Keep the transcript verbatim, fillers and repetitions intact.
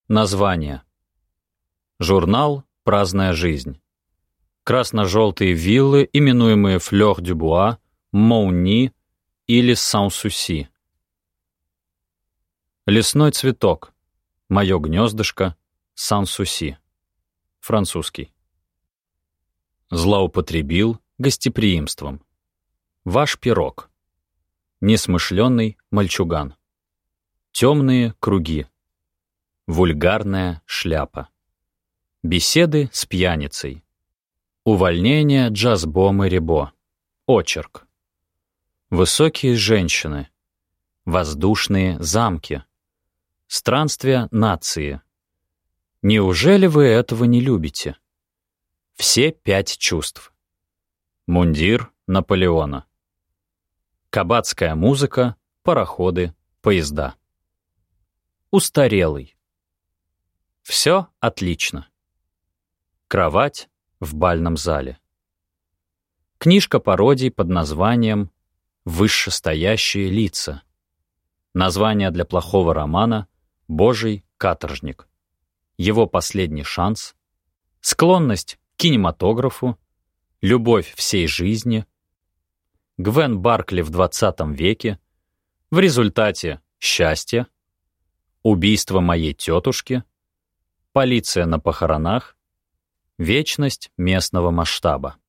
Название. Журнал «Праздная жизнь». Красно-желтые виллы, именуемые Флёр-дю-Буа, Моуни или Сан-Суси. Лесной цветок. Мое гнездышко. Сан-Суси. Французский. Злоупотребил гостеприимством. Ваш пирог. Несмышленный мальчуган. Темные круги. Вульгарная шляпа. Беседы с пьяницей. Увольнение Джазбо Мэрибо. Очерк. Высокие женщины. Воздушные замки. Странствия нации. Неужели вы этого не любите? Все пять чувств. Мундир Наполеона. Кабацкая музыка, пароходы, поезда. Устарелый. Все отлично. Кровать в бальном зале. Книжка пародий под названием «Высшестоящие лица». Название для плохого романа «Божий каторжник». Его последний шанс. Склонность к кинематографу. Любовь всей жизни. Гвен Баркли в двадцатом веке. В результате счастье. Убийство моей тетушки. Полиция на похоронах. Вечность местного масштаба.